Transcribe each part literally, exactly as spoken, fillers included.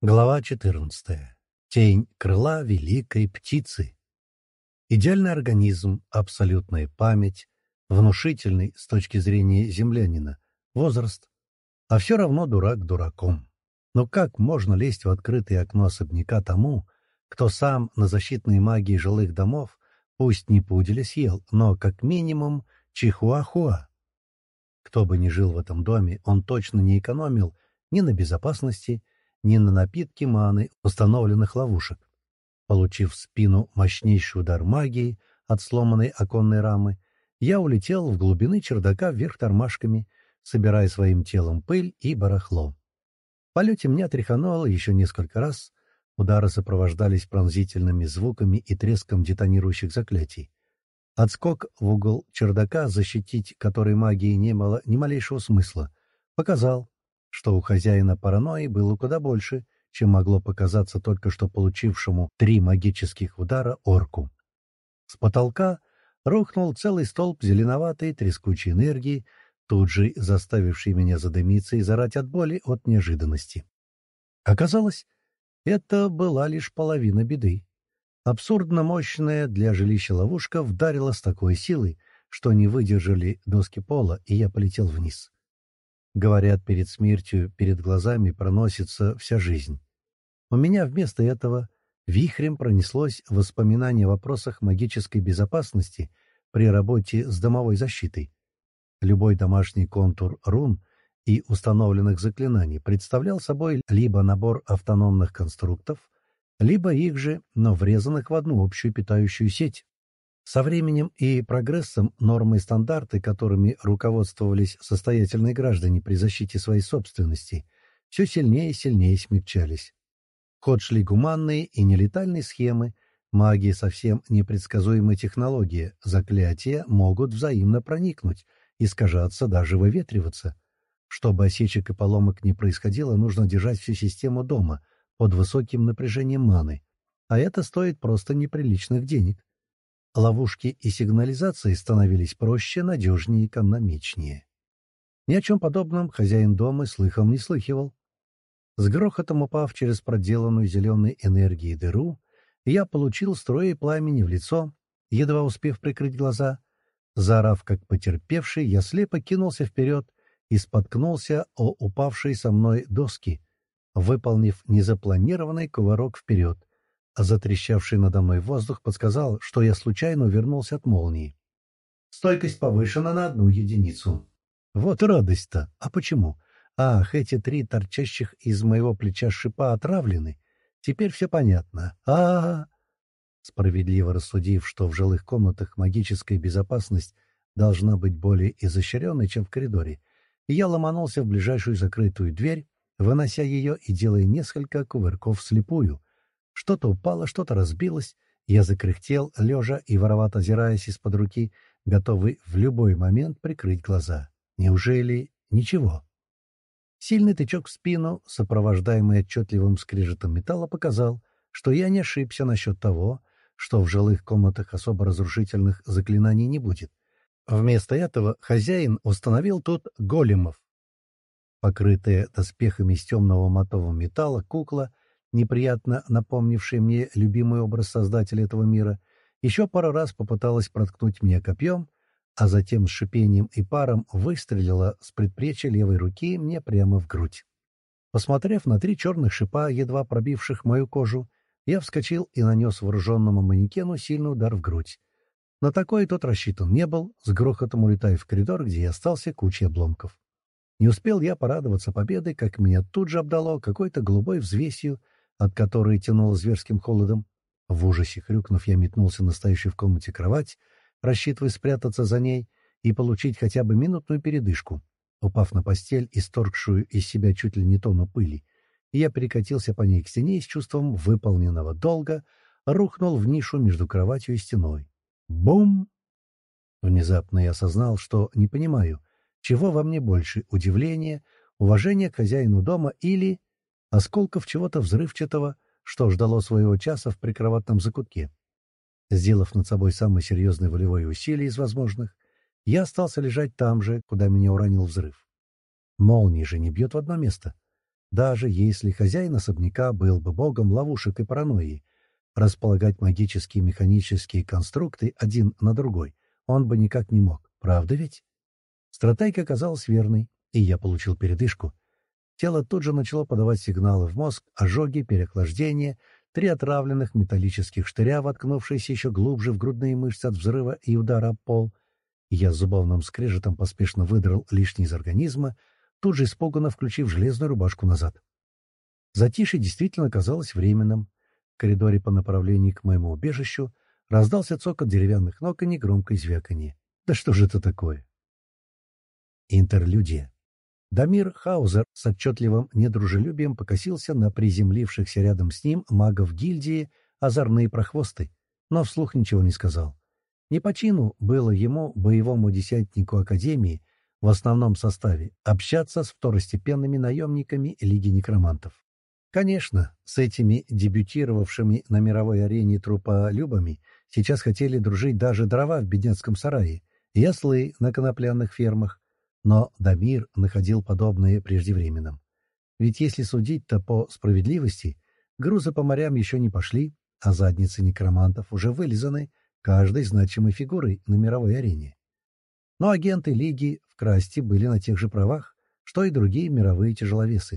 Глава четырнадцатая. Тень крыла великой птицы. Идеальный организм, абсолютная память, внушительный с точки зрения землянина, возраст, а все равно дурак дураком. Но как можно лезть в открытое окно особняка тому, кто сам на защитной магии жилых домов, пусть не пуделя съел, но как минимум чихуахуа? Кто бы ни жил в этом доме, он точно не экономил ни на безопасности, ни на напитки маны установленных ловушек. Получив в спину мощнейший удар магии от сломанной оконной рамы, я улетел в глубины чердака вверх тормашками, собирая своим телом пыль и барахло. В полете меня тряхануло еще несколько раз, удары сопровождались пронзительными звуками и треском детонирующих заклятий. Отскок в угол чердака, защитить который магии не было ни малейшего смысла, показал, что у хозяина паранойи было куда больше, чем могло показаться только что получившему три магических удара орку. С потолка рухнул целый столб зеленоватой трескучей энергии, тут же заставивший меня задымиться и зарать от боли от неожиданности. Оказалось, это была лишь половина беды. Абсурдно мощная для жилища ловушка вдарила с такой силой, что не выдержали доски пола, и я полетел вниз. Говорят, перед смертью перед глазами проносится вся жизнь. У меня вместо этого вихрем пронеслось воспоминание о вопросах магической безопасности при работе с домовой защитой. Любой домашний контур рун и установленных заклинаний представлял собой либо набор автономных конструктов, либо их же, но врезанных в одну общую питающую сеть. Со временем и прогрессом нормы и стандарты, которыми руководствовались состоятельные граждане при защите своей собственности, все сильнее и сильнее смягчались. В ход шли гуманные и нелетальные схемы, магия совсем непредсказуемая технология, заклятия могут взаимно проникнуть, искажаться, даже выветриваться. Чтобы осечек и поломок не происходило, нужно держать всю систему дома под высоким напряжением маны, а это стоит просто неприличных денег. Ловушки и сигнализации становились проще, надежнее и экономичнее. Ни о чем подобном хозяин дома слыхом не слыхивал. С грохотом упав через проделанную зеленой энергией дыру, я получил струи пламени в лицо, едва успев прикрыть глаза. Заорав как потерпевший, я слепо кинулся вперед и споткнулся о упавшие со мной доски, выполнив незапланированный кувырок вперед. А затрещавший надо мной воздух подсказал, что я случайно увернулся от молнии. Стойкость повышена на одну единицу. Вот и радость-то. А почему? Ах, эти три торчащих из моего плеча шипа отравлены. Теперь все понятно. а а, -а. Справедливо рассудив, что в жилых комнатах магическая безопасность должна быть более изощренной, чем в коридоре, я ломанулся в ближайшую закрытую дверь, вынося ее и делая несколько кувырков вслепую. Что-то упало, что-то разбилось. Я закряхтел, лежа и воровато озираясь из-под руки, готовый в любой момент прикрыть глаза. Неужели ничего? Сильный тычок в спину, сопровождаемый отчетливым скрежетом металла, показал, что я не ошибся насчет того, что в жилых комнатах особо разрушительных заклинаний не будет. Вместо этого хозяин установил тут големов. Покрытая доспехами из темного матового металла кукла, неприятно напомнившая мне любимый образ создателя этого мира, еще пару раз попыталась проткнуть меня копьем, а затем с шипением и паром выстрелила с предплечья левой руки мне прямо в грудь. Посмотрев на три черных шипа, едва пробивших мою кожу, я вскочил и нанес вооруженному манекену сильный удар в грудь. На такой тот рассчитан не был, с грохотом улетая в коридор, где я остался кучей обломков. Не успел я порадоваться победой, как меня тут же обдало какой-то голубой взвесью, от которой тянуло зверским холодом. В ужасе хрюкнув, я метнулся на стоящую в комнате кровать, рассчитывая спрятаться за ней и получить хотя бы минутную передышку. Упав на постель, исторгшую из себя чуть ли не тонну пыли, я перекатился по ней к стене и с чувством выполненного долга рухнул в нишу между кроватью и стеной. Бум! Внезапно я осознал, что не понимаю, чего во мне больше — удивление, уважение к хозяину дома или осколков чего-то взрывчатого, что ждало своего часа в прикроватном закутке. Сделав над собой самое серьезное волевое усилие из возможных, я остался лежать там же, куда меня уронил взрыв. Молния же не бьет в одно место. даже если хозяин особняка был бы богом ловушек и паранойи, располагать магические и механические конструкты один на другой он бы никак не мог. Правда ведь? Стратегия оказалась верной, и я получил передышку. Тело тут же начало подавать сигналы в мозг: ожоги, переохлаждение, три отравленных металлических штыря, воткнувшиеся еще глубже в грудные мышцы от взрыва и удара об пол. И я с зубовным скрежетом поспешно выдрал лишнее из организма, тут же испуганно включив железную рубашку назад. Затишье действительно казалось временным. В коридоре по направлению к моему убежищу раздался цокот деревянных ног и негромкое звяканье. Да что же это такое? Интерлюдия. Дамир Хаузер с отчетливым недружелюбием покосился на приземлившихся рядом с ним магов гильдии озорные прохвосты, но вслух ничего не сказал. Не по чину было ему, боевому десятнику Академии, в основном составе, общаться с второстепенными наемниками Лиги Некромантов. Конечно, с этими дебютировавшими на мировой арене труполюбами сейчас хотели дружить даже дрова в бедняцком сарае и ослы на конопляных фермах, но Дамир находил подобное преждевременным. Ведь если судить-то по справедливости, грузы по морям еще не пошли, а задницы некромантов уже вылизаны каждой значимой фигурой на мировой арене. Но агенты Лиги в Красти были на тех же правах, что и другие мировые тяжеловесы.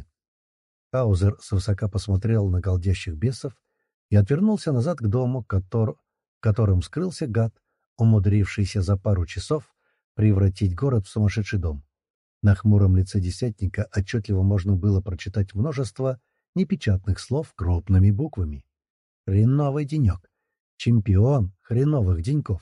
Хаузер свысока посмотрел на голдящих бесов и отвернулся назад к дому, котор... в котором скрылся гад, умудрившийся за пару часов превратить город в сумасшедший дом. На хмуром лице десятника отчетливо можно было прочитать множество непечатных слов крупными буквами. Хреновый денек. Чемпион хреновых деньков.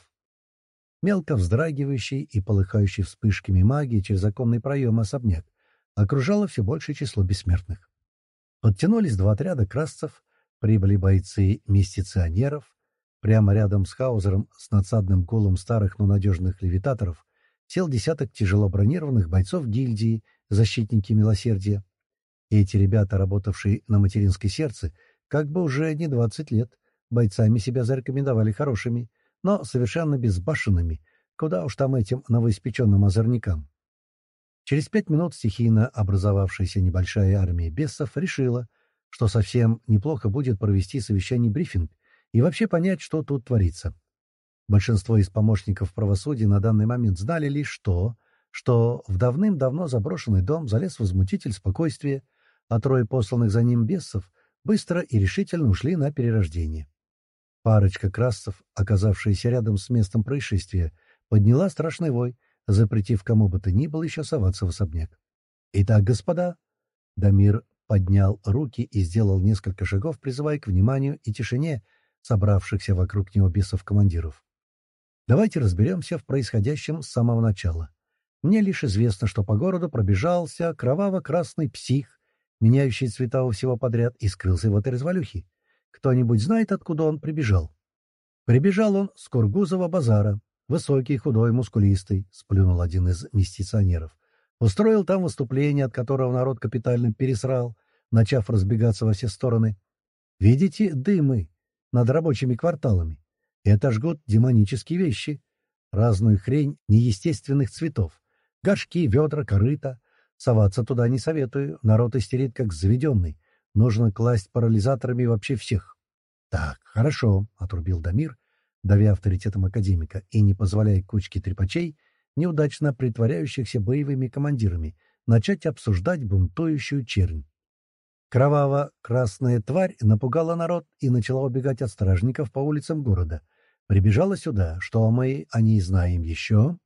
Мелко вздрагивающий и полыхающий вспышками магии через оконный проем особняк окружало все большее число бессмертных. Подтянулись два отряда красцев, прибыли бойцы мистиционеров. Прямо рядом с Хаузером, с надсадным гулом старых, но надежных левитаторов, сел десяток тяжело бронированных бойцов гильдии, защитники милосердия. И эти ребята, работавшие на материнской сердце, как бы уже не двадцать лет, бойцами себя зарекомендовали хорошими, но совершенно безбашенными, куда уж там этим новоиспеченным озорникам. Через пять минут стихийно образовавшаяся небольшая армия бесов решила, что совсем неплохо будет провести совещание-брифинг и вообще понять, что тут творится. Большинство из помощников правосудия на данный момент знали лишь то, что в давным-давно заброшенный дом залез возмутитель спокойствия, а трое посланных за ним бесов быстро и решительно ушли на перерождение. Парочка красцев, оказавшаяся рядом с местом происшествия, подняла страшный вой, запретив кому бы то ни было еще соваться в особняк. «Итак, господа», — Дамир поднял руки и сделал несколько шагов, призывая к вниманию и тишине собравшихся вокруг него бесов-командиров. «Давайте разберемся в происходящем с самого начала. Мне лишь известно, что по городу пробежался кроваво-красный псих, меняющий цвета у всего подряд, и скрылся в этой развалюхе. Кто-нибудь знает, откуда он прибежал?» «Прибежал он с Кургузова базара. Высокий, худой, мускулистый», — сплюнул один из мистиционеров. «Устроил там выступление, от которого народ капитально пересрал, начав разбегаться во все стороны. Видите дымы над рабочими кварталами? Это жгут демонические вещи. Разную хрень неестественных цветов. Горшки, ведра, корыта. Соваться туда не советую, народ истерит как заведенный. Нужно класть парализаторами вообще всех». «Так, хорошо», — отрубил Дамир, давя авторитетом академика и не позволяя кучке трепачей, неудачно притворяющихся боевыми командирами, начать обсуждать бунтующую чернь. Кроваво-красная тварь напугала народ и начала убегать от стражников по улицам города. Прибежала сюда. Что мы о ней знаем еще?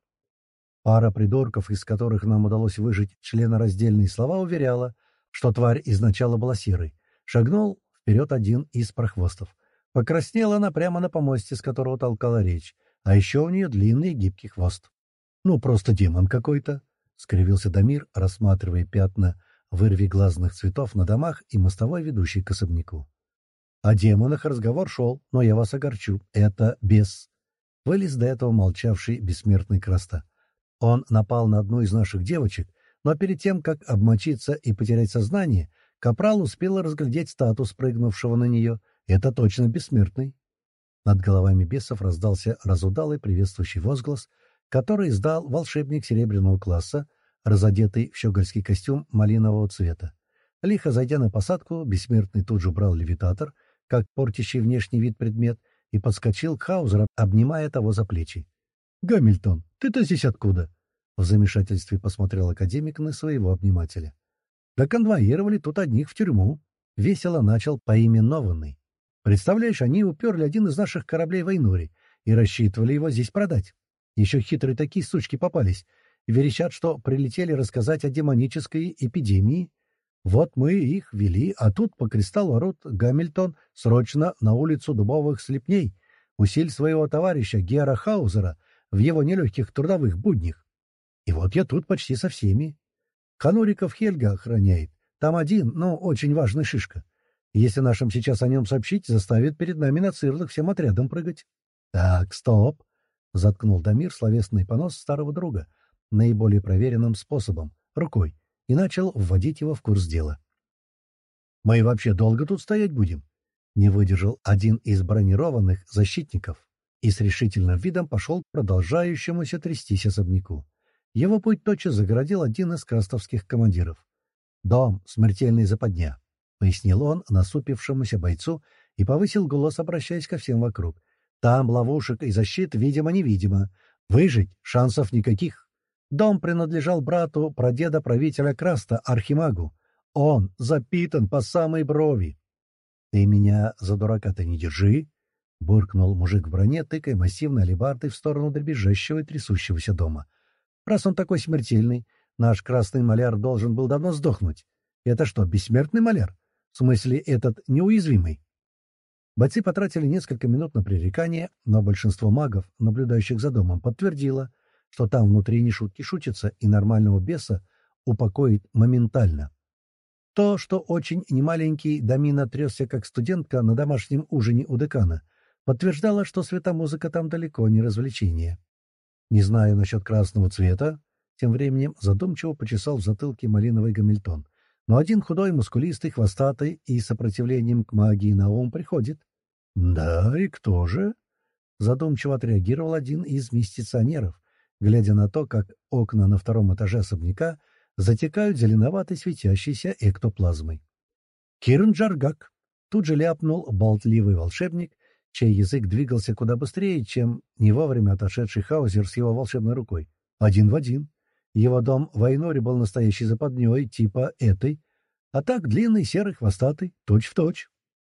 Пара придурков, из которых нам удалось выжить членораздельные слова, уверяла, что тварь изначально была серой. Шагнул вперед один из прохвостов. Покраснела она прямо на помосте, с которого толкала речь, а еще у нее длинный гибкий хвост. «Ну, просто демон какой-то», — скривился Дамир, рассматривая пятна вырви глазных цветов на домах и мостовой, ведущей к особняку. «О демонах разговор шел, но я вас огорчу. Это бес». Вылез до этого молчавший бессмертный Краста. Он напал на одну из наших девочек, но перед тем, как обмочиться и потерять сознание, капрал успел разглядеть статус прыгнувшего на нее. Это точно бессмертный. Над головами бесов раздался разудалый приветствующий возглас, который издал волшебник серебряного класса, разодетый в щегольский костюм малинового цвета. Лихо зайдя на посадку, Бессмертный тут же убрал левитатор, как портящий внешний вид предмет, и подскочил к Хаузеру, обнимая того за плечи. «Гамильтон, ты-то здесь откуда?» В замешательстве посмотрел академик на своего обнимателя. «Да конвоировали тут одних в тюрьму», — весело начал поименованный. «Представляешь, они уперли один из наших кораблей в Айнуре и рассчитывали его здесь продать. Еще хитрые такие сучки попались. Верещат, что прилетели рассказать о демонической эпидемии. Вот мы их вели, а тут по кристаллу орут: Гамильтон, срочно на улицу Дубовых Слепней. Усиль своего товарища Гера Хаузера в его нелегких трудовых буднях. И вот я тут почти со всеми. Хануриков Хельга охраняет. Там один, но очень важный шишка. Если нашим сейчас о нем сообщить, заставит перед нами на цирлах всем отрядом прыгать». «Так, стоп!» — заткнул Дамир словесный понос старого друга наиболее проверенным способом — рукой, и начал вводить его в курс дела. «Мы вообще долго тут стоять будем?» — не выдержал один из бронированных защитников и с решительным видом пошел к продолжающемуся трястись особняку. Его путь тотчас загородил один из крастовских командиров. «Дом, смертельная западня», — пояснил он насупившемуся бойцу и повысил голос, обращаясь ко всем вокруг. «Там ловушек и защит видимо-невидимо. Выжить шансов никаких. Дом принадлежал брату прадеда правителя Краста, Архимагу. Он запитан по самой брови». «Ты меня за дурака-то не держи», — буркнул мужик в броне, тыкая массивной алебардой в сторону дребезжащего и трясущегося дома. «Раз он такой смертельный, наш красный маляр должен был давно сдохнуть. Это что, бессмертный маляр? В смысле, этот неуязвимый?» Бойцы потратили несколько минут на пререкание, но большинство магов, наблюдающих за домом, подтвердило, что там внутри не шутки шутятся, и нормального беса упокоит моментально. То, что очень немаленький Дамина трясся как студентка на домашнем ужине у декана, подтверждало, что светомузыка там далеко не развлечение. «Не знаю насчет красного цвета», — тем временем задумчиво почесал в затылке малиновый Гамильтон. «Но один худой, мускулистый, хвостатый и с сопротивлением к магии на ум приходит». «Да, и кто же?» — задумчиво отреагировал один из мистиционеров, глядя на то, как окна на втором этаже особняка затекают зеленоватой светящейся эктоплазмой. «Кирн Джаргак», — тут же ляпнул болтливый волшебник, чей язык двигался куда быстрее, чем не вовремя отошедший Хаузер с его волшебной рукой. Один в один. Его дом в Айноре был настоящей западней, типа этой, а так длинный, серый, хвостатый, точь-в-точь.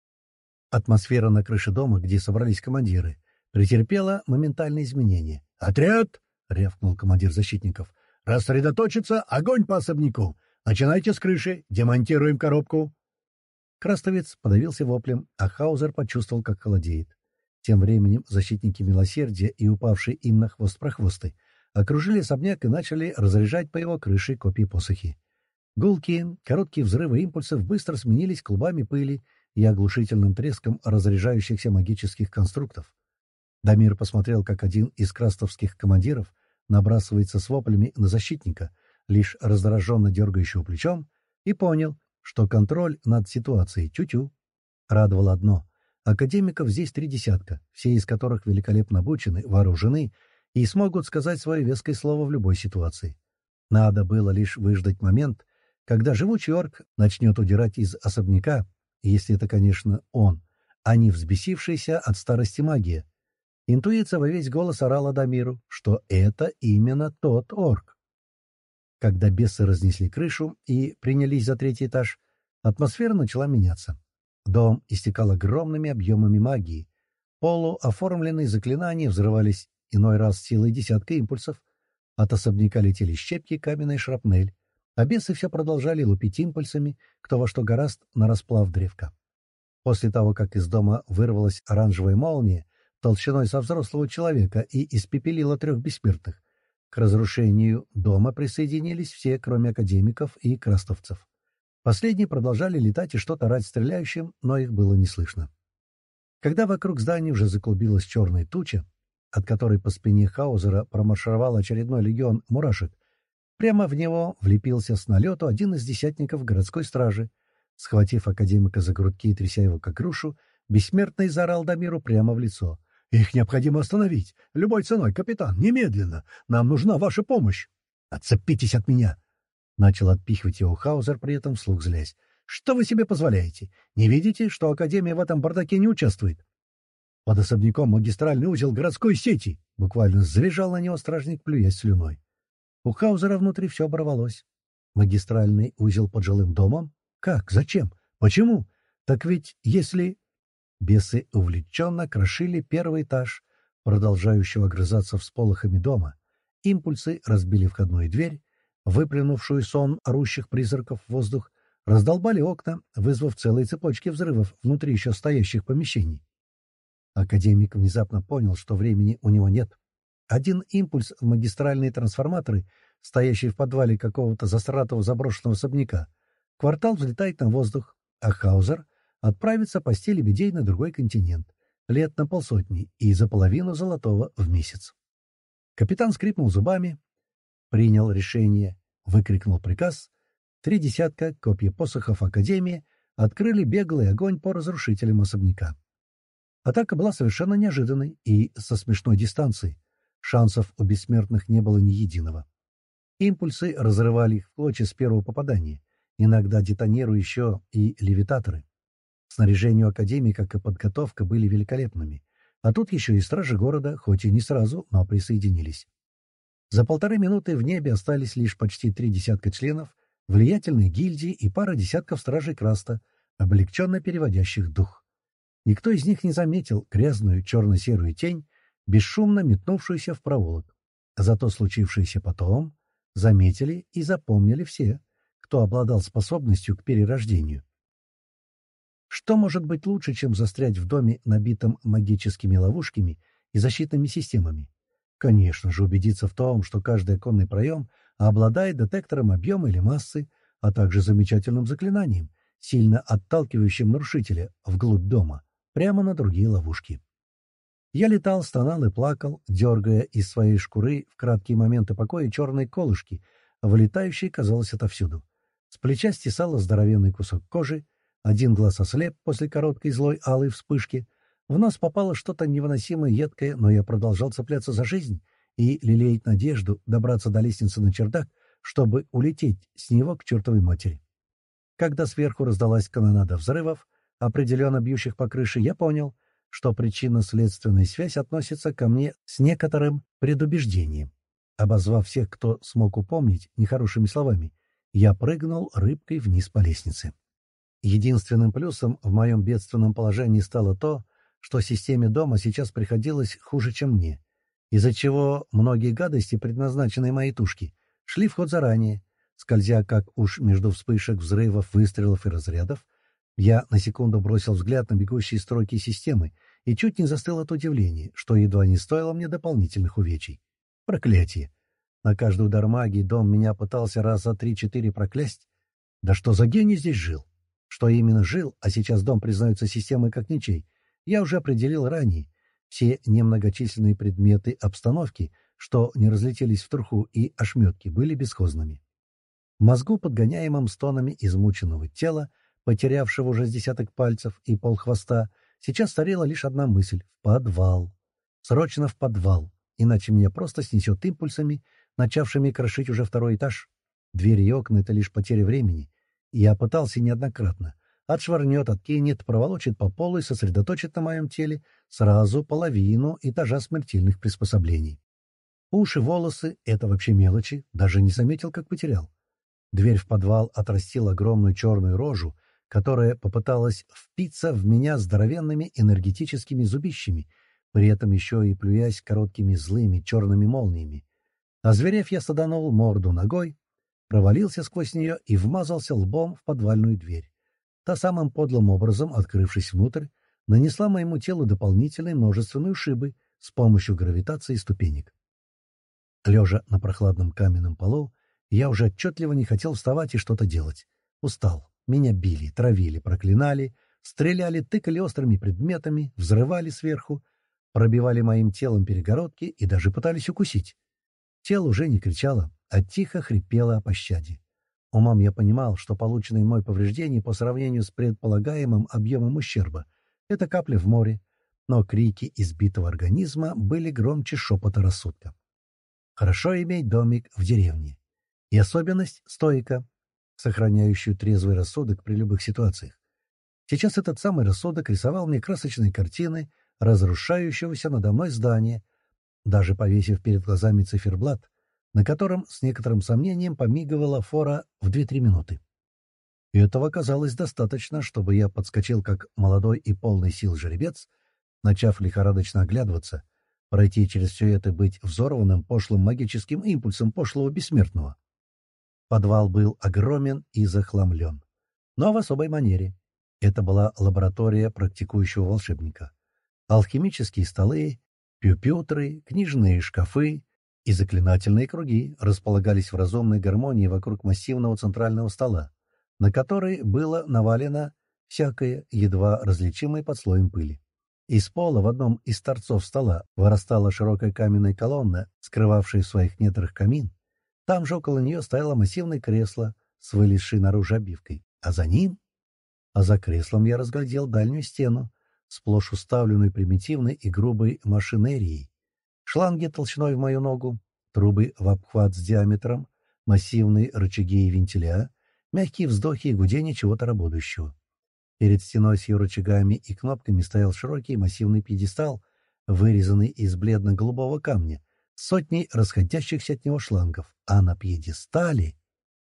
Атмосфера на крыше дома, где собрались командиры, претерпела моментальные изменения. «Отряд!» — рявкнул командир защитников. «Рассредоточиться! Огонь по особняку! Начинайте с крыши! Демонтируем коробку!» Крастовец подавился воплем, а Хаузер почувствовал, как холодеет. Тем временем защитники милосердия и упавшие им на хвост прохвосты окружили особняк и начали разряжать по его крыше копьи-посохи. Гулкие, короткие взрывы импульсов быстро сменились клубами пыли и оглушительным треском разряжающихся магических конструктов. Дамир посмотрел, как один из крастовских командиров набрасывается с воплями на защитника, лишь раздраженно дергающего плечом, и понял, что контроль над ситуацией тю-тю. Радовало одно — академиков здесь три десятка, все из которых великолепно обучены, вооружены и смогут сказать свое веское слово в любой ситуации. Надо было лишь выждать момент, когда живучий орк начнет удирать из особняка, если это, конечно, он, а не взбесившийся от старости магия. Интуиция во весь голос орала Дамиру, что это именно тот орк. Когда бесы разнесли крышу и принялись за третий этаж, атмосфера начала меняться. Дом истекал огромными объемами магии. Полуоформленные заклинания взрывались иной раз силой десятка импульсов. От особняка летели щепки, каменная шрапнель, а бесы все продолжали лупить импульсами, кто во что горазд, на расплав древка. После того, как из дома вырвалась оранжевая молния толщиной со взрослого человека и испепелила трех бессмертных, к разрушению дома присоединились все, кроме академиков и крастовцев. Последние продолжали летать и что-то орать стреляющим, но их было не слышно. Когда вокруг здания уже заклубилась черная туча, от которой по спине Хаузера промаршировал очередной легион мурашек, прямо в него влепился с налету один из десятников городской стражи. Схватив академика за грудки и тряся его как грушу, бессмертный заорал Дамиру прямо в лицо. «Их необходимо остановить! Любой ценой, капитан! Немедленно! Нам нужна ваша помощь!» «Отцепитесь от меня!» — начал отпихивать его Хаузер, при этом вслух злясь. Что вы себе позволяете? Не видите, что Академия в этом бардаке не участвует? Под особняком магистральный узел городской сети. Буквально завизжал на него стражник, плюясь слюной. У Хаузера внутри все оборвалось. Магистральный узел под жилым домом? Как? Зачем? Почему? Так ведь если... Бесы увлеченно крошили первый этаж, продолжающего огрызаться всполохами дома. Импульсы разбили входную дверь, выплюнувшую сон орущих призраков в воздух, раздолбали окна, вызвав целые цепочки взрывов внутри еще стоящих помещений. Академик внезапно понял, что времени у него нет. Один импульс в магистральные трансформаторы, стоящие в подвале какого-то засратого заброшенного особняка, квартал взлетает на воздух, а Хаузер отправится пасти лебедей на другой континент, лет на полсотни и за половину золотого в месяц. Капитан скрипнул зубами, принял решение, выкрикнул приказ. Три десятка копьепосохов Академии открыли беглый огонь по разрушителям особняка. Атака была совершенно неожиданной и со смешной дистанции. Шансов у бессмертных не было ни единого. Импульсы разрывали их в клочья с первого попадания, иногда детонируя еще и левитаторы. Снаряжение Академии, как и подготовка, были великолепными. А тут еще и стражи города, хоть и не сразу, но присоединились. За полторы минуты в небе остались лишь почти три десятка членов влиятельной гильдии и пара десятков стражей Краста, облегченно переводящих дух. Никто из них не заметил грязную черно-серую тень, бесшумно метнувшуюся в проулок. Зато случившееся потом заметили и запомнили все, кто обладал способностью к перерождению. Что может быть лучше, чем застрять в доме, набитом магическими ловушками и защитными системами? Конечно же, убедиться в том, что каждый оконный проем обладает детектором объема или массы, а также замечательным заклинанием, сильно отталкивающим нарушителя вглубь дома, прямо на другие ловушки. Я летал, стонал и плакал, дергая из своей шкуры в краткие моменты покоя черные колышки, вылетающие, казалось, отовсюду. С плеча стесало здоровенный кусок кожи, один глаз ослеп после короткой злой алой вспышки, в нос попало что-то невыносимо едкое, но я продолжал цепляться за жизнь и лелеять надежду добраться до лестницы на чердак, чтобы улететь с него к чертовой матери. Когда сверху раздалась канонада взрывов, определенно бьющих по крыше, я понял, что причинно-следственная связь относится ко мне с некоторым предубеждением. Обозвав всех, кто смог упомнить, нехорошими словами, я прыгнул рыбкой вниз по лестнице. Единственным плюсом в моем бедственном положении стало то, что системе дома сейчас приходилось хуже, чем мне, из-за чего многие гадости, предназначенные моей тушке, шли в ход заранее. Скользя как уж между вспышек, взрывов, выстрелов и разрядов, я на секунду бросил взгляд на бегущие строки системы и чуть не застыл от удивления, что едва не стоило мне дополнительных увечий. Проклятие! На каждый удар магии дом меня пытался раза три-четыре проклясть. Да что за гений здесь жил? Что именно жил, а сейчас дом признается системой как ничей, я уже определил ранее. Все немногочисленные предметы обстановки, что не разлетелись в труху и ошметки, были бесхозными. В мозгу, подгоняемом стонами измученного тела, потерявшего уже с десяток пальцев и полхвоста, сейчас старела лишь одна мысль — в подвал. Срочно в подвал, иначе меня просто снесет импульсами, начавшими крошить уже второй этаж. Двери и окна — это лишь потеря времени. Я пытался неоднократно. Отшвырнет, откинет, проволочит по полу и сосредоточит на моем теле сразу половину этажа смертельных приспособлений. Уши, волосы — это вообще мелочи, даже не заметил, как потерял. Дверь в подвал отрастила огромную черную рожу, которая попыталась впиться в меня здоровенными энергетическими зубищами, при этом еще и плюясь короткими злыми черными молниями. Озверев, я саданул морду ногой, провалился сквозь нее и вмазался лбом в подвальную дверь. Та самым подлым образом, открывшись внутрь, нанесла моему телу дополнительные множественные ушибы с помощью гравитации ступенек. Лежа на прохладном каменном полу, я уже отчетливо не хотел вставать и что-то делать. Устал. Меня били, травили, проклинали, стреляли, тыкали острыми предметами, взрывали сверху, пробивали моим телом перегородки и даже пытались укусить. Тело уже не кричало, а тихо хрипело о пощаде. Умом я понимал, что полученные мной повреждения по сравнению с предполагаемым объемом ущерба — это капля в море, но крики избитого организма были громче шепота рассудка. Хорошо иметь домик в деревне. И особенность — стойка. сохраняющую трезвый рассудок при любых ситуациях. Сейчас этот самый рассудок рисовал мне красочные картины разрушающегося надо мной здания, даже повесив перед глазами циферблат, на котором с некоторым сомнением помигивала фора в две-три минуты. И этого оказалось достаточно, чтобы я подскочил как молодой и полный сил жеребец, начав лихорадочно оглядываться, пройти через все это, быть взорванным пошлым магическим импульсом пошлого бессмертного. Подвал был огромен и захламлен, но в особой манере. Это была лаборатория практикующего волшебника. Алхимические столы, пюпютры, книжные шкафы и заклинательные круги располагались в разумной гармонии вокруг массивного центрального стола, на который было навалено всякое, едва различимое под слоем пыли. Из пола в одном из торцов стола вырастала широкая каменная колонна, скрывавшая в своих недрах камин. Там же около нее стояло массивное кресло с вылезшей наружу обивкой, а за ним... А за креслом я разглядел дальнюю стену, сплошь уставленную примитивной и грубой машинерией. Шланги толщиной в мою ногу, трубы в обхват с диаметром, массивные рычаги и вентиля, мягкие вздохи и гудение чего-то работающего. Перед стеной с ее рычагами и кнопками стоял широкий массивный пьедестал, вырезанный из бледно-голубого камня, с сотней расходящихся от него шлангов, а на пьедестале...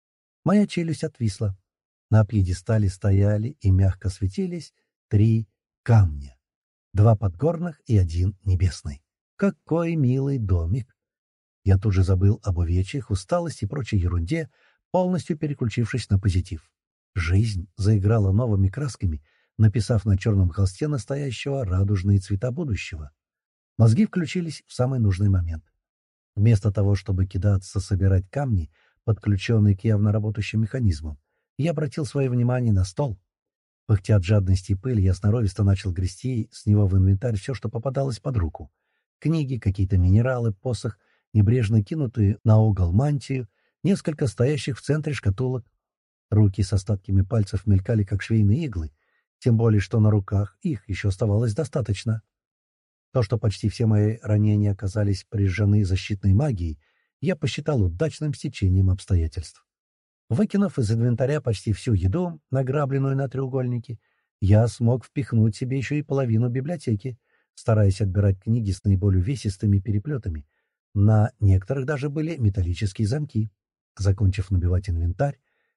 Моя челюсть отвисла. На пьедестале стояли и мягко светились три камня. Два подгорных и один небесный. Какой милый домик! Я тут же забыл об увечьях, усталости и прочей ерунде, полностью переключившись на позитив. Жизнь заиграла новыми красками, написав на черном холсте настоящего радужные цвета будущего. Мозги включились в самый нужный момент. Вместо того, чтобы кидаться собирать камни, подключенные к явно работающим механизмам, я обратил свое внимание на стол. Пыхтя от жадности и пыли, я сноровисто начал грести с него в инвентарь все, что попадалось под руку. Книги, какие-то минералы, посох, небрежно кинутые на угол мантию, несколько стоящих в центре шкатулок. Руки с остатками пальцев мелькали, как швейные иглы, тем более, что на руках их еще оставалось достаточно. То, что почти все мои ранения оказались прижжены защитной магией, я посчитал удачным стечением обстоятельств. Выкинув из инвентаря почти всю еду, награбленную на треугольнике, я смог впихнуть себе еще и половину библиотеки, стараясь отбирать книги с наиболее увесистыми переплетами. На некоторых даже были металлические замки. Закончив набивать инвентарь,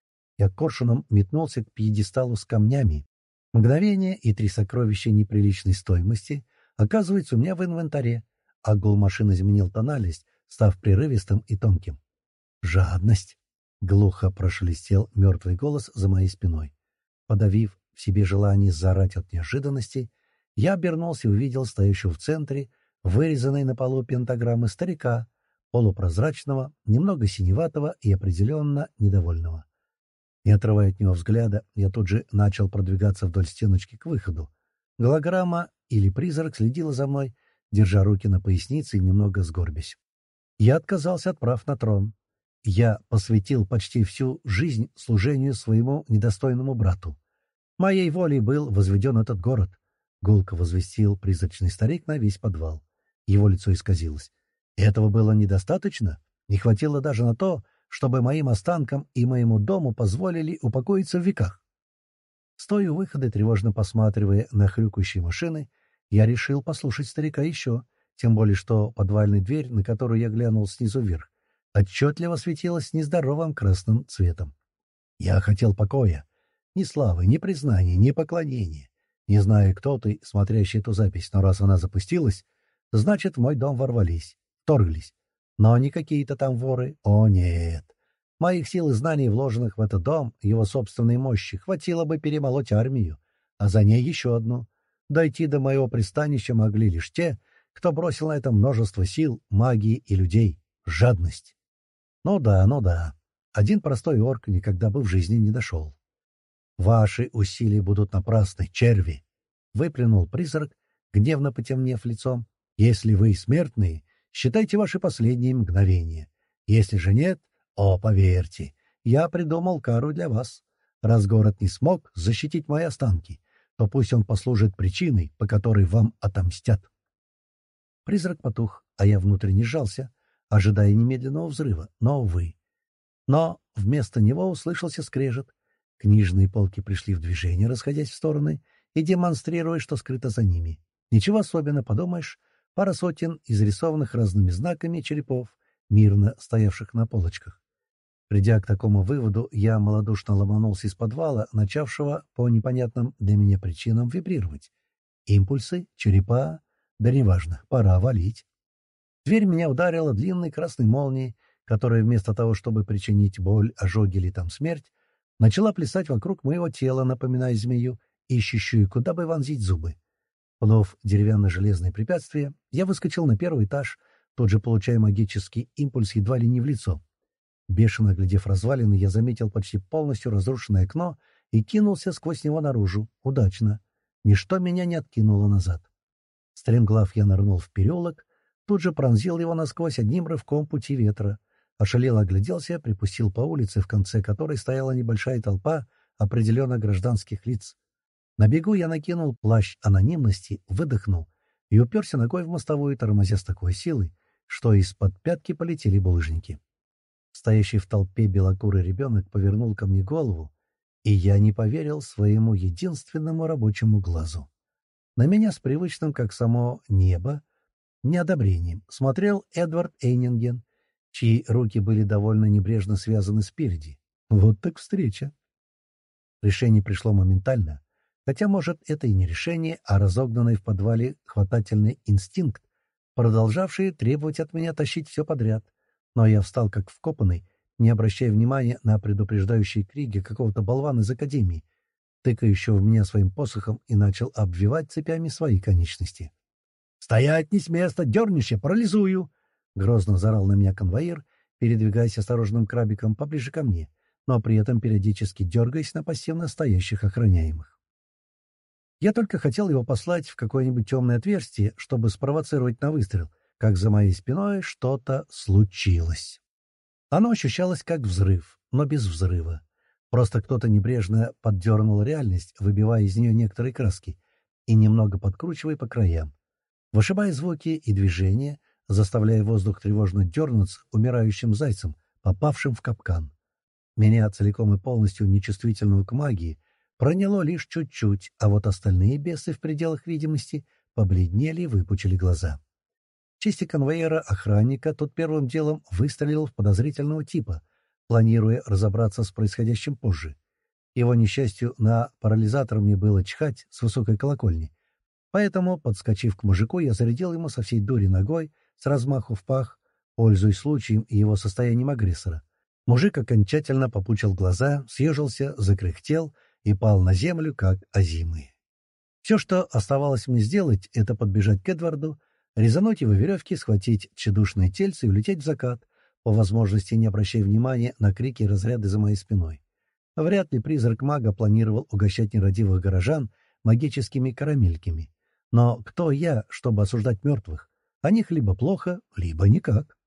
я коршуном метнулся к пьедесталу с камнями. Мгновение и три сокровища неприличной стоимости оказываются у меня в инвентаре, а гул машины изменил тональность, став прерывистым и тонким. «Жадность!» — глухо прошелестел мертвый голос за моей спиной. Подавив в себе желание заорать от неожиданности, я обернулся и увидел стоящего в центре, вырезанной на полу пентаграммы старика, полупрозрачного, немного синеватого и определенно недовольного. Не отрывая от него взгляда, я тут же начал продвигаться вдоль стеночки к выходу. Голограмма или призрак следила за мной, держа руки на пояснице и немного сгорбясь. Я отказался от прав на трон. Я посвятил почти всю жизнь служению своему недостойному брату. Моей волей был возведен этот город. Гулко возвестил призрачный старик на весь подвал. Его лицо исказилось. Этого было недостаточно? Не хватило даже на то, чтобы моим останкам и моему дому позволили упокоиться в веках. Стоя у выхода, тревожно посматривая на хрюкающие машины, я решил послушать старика еще, тем более что подвальная дверь, на которую я глянул снизу вверх, отчетливо светилась нездоровым красным цветом. Я хотел покоя. Ни славы, ни признания, ни поклонения. Не знаю, кто ты, смотрящий эту запись, но раз она запустилась, значит, в мой дом ворвались, вторглись. Но не какие-то там воры. О, нет. Моих сил и знаний, вложенных в этот дом, его собственной мощи, хватило бы перемолоть армию, а за ней еще одну. Дойти до моего пристанища могли лишь те, кто бросил на это множество сил, магии и людей. Жадность. Ну да, ну да. Один простой орк никогда бы в жизни не дошел. «Ваши усилия будут напрасны, черви!» — выплюнул призрак, гневно потемнев лицом. «Если вы смертные, считайте ваши последние мгновения. Если же нет, о, поверьте, я придумал кару для вас. Раз город не смог защитить мои останки, то пусть он послужит причиной, по которой вам отомстят». Призрак потух, а я внутренне сжался, ожидая немедленного взрыва, но, увы. Но вместо него услышался скрежет. Книжные полки пришли в движение, расходясь в стороны и демонстрируя, что скрыто за ними. Ничего особенно, подумаешь, пара сотен изрисованных разными знаками черепов, мирно стоявших на полочках. Придя к такому выводу, я малодушно ломанулся из подвала, начавшего по непонятным для меня причинам вибрировать. Импульсы, черепа, да неважно, пора валить. Дверь меня ударила длинной красной молнией, которая вместо того, чтобы причинить боль, ожоги или там смерть, начала плясать вокруг моего тела, напоминая змею, ищущую, куда бы вонзить зубы. Пнув деревянно-железное препятствие, я выскочил на первый этаж, тут же получая магический импульс едва ли не в лицо. Бешено оглядев развалины, я заметил почти полностью разрушенное окно и кинулся сквозь него наружу. Удачно. Ничто меня не откинуло назад. Стремглав я нырнул в переулок, тут же пронзил его насквозь одним рывком пути ветра. Ошалело огляделся, припустил по улице, в конце которой стояла небольшая толпа определенно гражданских лиц. На бегу я накинул плащ анонимности, выдохнул и уперся ногой в мостовую, тормозя с такой силой, что из-под пятки полетели булыжники. Стоящий в толпе белокурый ребенок повернул ко мне голову, и я не поверил своему единственному рабочему глазу. На меня с привычным, как само небо, неодобрением смотрел Эдвард Эйнинген, чьи руки были довольно небрежно связаны спереди. Вот так встреча. Решение пришло моментально, хотя, может, это и не решение, а разогнанный в подвале хватательный инстинкт, продолжавший требовать от меня тащить все подряд. Но я встал как вкопанный, не обращая внимания на предупреждающие крики какого-то болвана из академии, тыкающего в меня своим посохом, и начал обвивать цепями свои конечности. «Стоять не с места! Дернешься! Парализую!» — грозно заорал на меня конвоир, передвигаясь осторожным крабиком поближе ко мне, но при этом периодически дергаясь на пассивно стоящих охраняемых. Я только хотел его послать в какое-нибудь темное отверстие, чтобы спровоцировать на выстрел, как за моей спиной что-то случилось. Оно ощущалось как взрыв, но без взрыва. Просто кто-то небрежно поддернул реальность, выбивая из нее некоторые краски и немного подкручивая по краям, вышибая звуки и движения, заставляя воздух тревожно дернуться умирающим зайцем, попавшим в капкан. Меня целиком и полностью нечувствительную к магии проняло лишь чуть-чуть, а вот остальные бесы в пределах видимости побледнели и выпучили глаза. В чести конвоира-охранника тот первым делом выстрелил в подозрительного типа, планируя разобраться с происходящим позже. Его несчастью, на парализатор мне было чхать с высокой колокольни, поэтому, подскочив к мужику, я зарядил ему со всей дури ногой, с размаху в пах, пользуясь случаем и его состоянием агрессора. Мужик окончательно попучил глаза, съежился, закряхтел и пал на землю, как озимый. Все, что оставалось мне сделать, это подбежать к Эдварду, резануть его веревки, схватить тщедушное тельце и улететь в закат, по возможности не обращая внимания на крики и разряды за моей спиной. Вряд ли призрак мага планировал угощать нерадивых горожан магическими карамельками. Но кто я, чтобы осуждать мертвых? О них либо плохо, либо никак.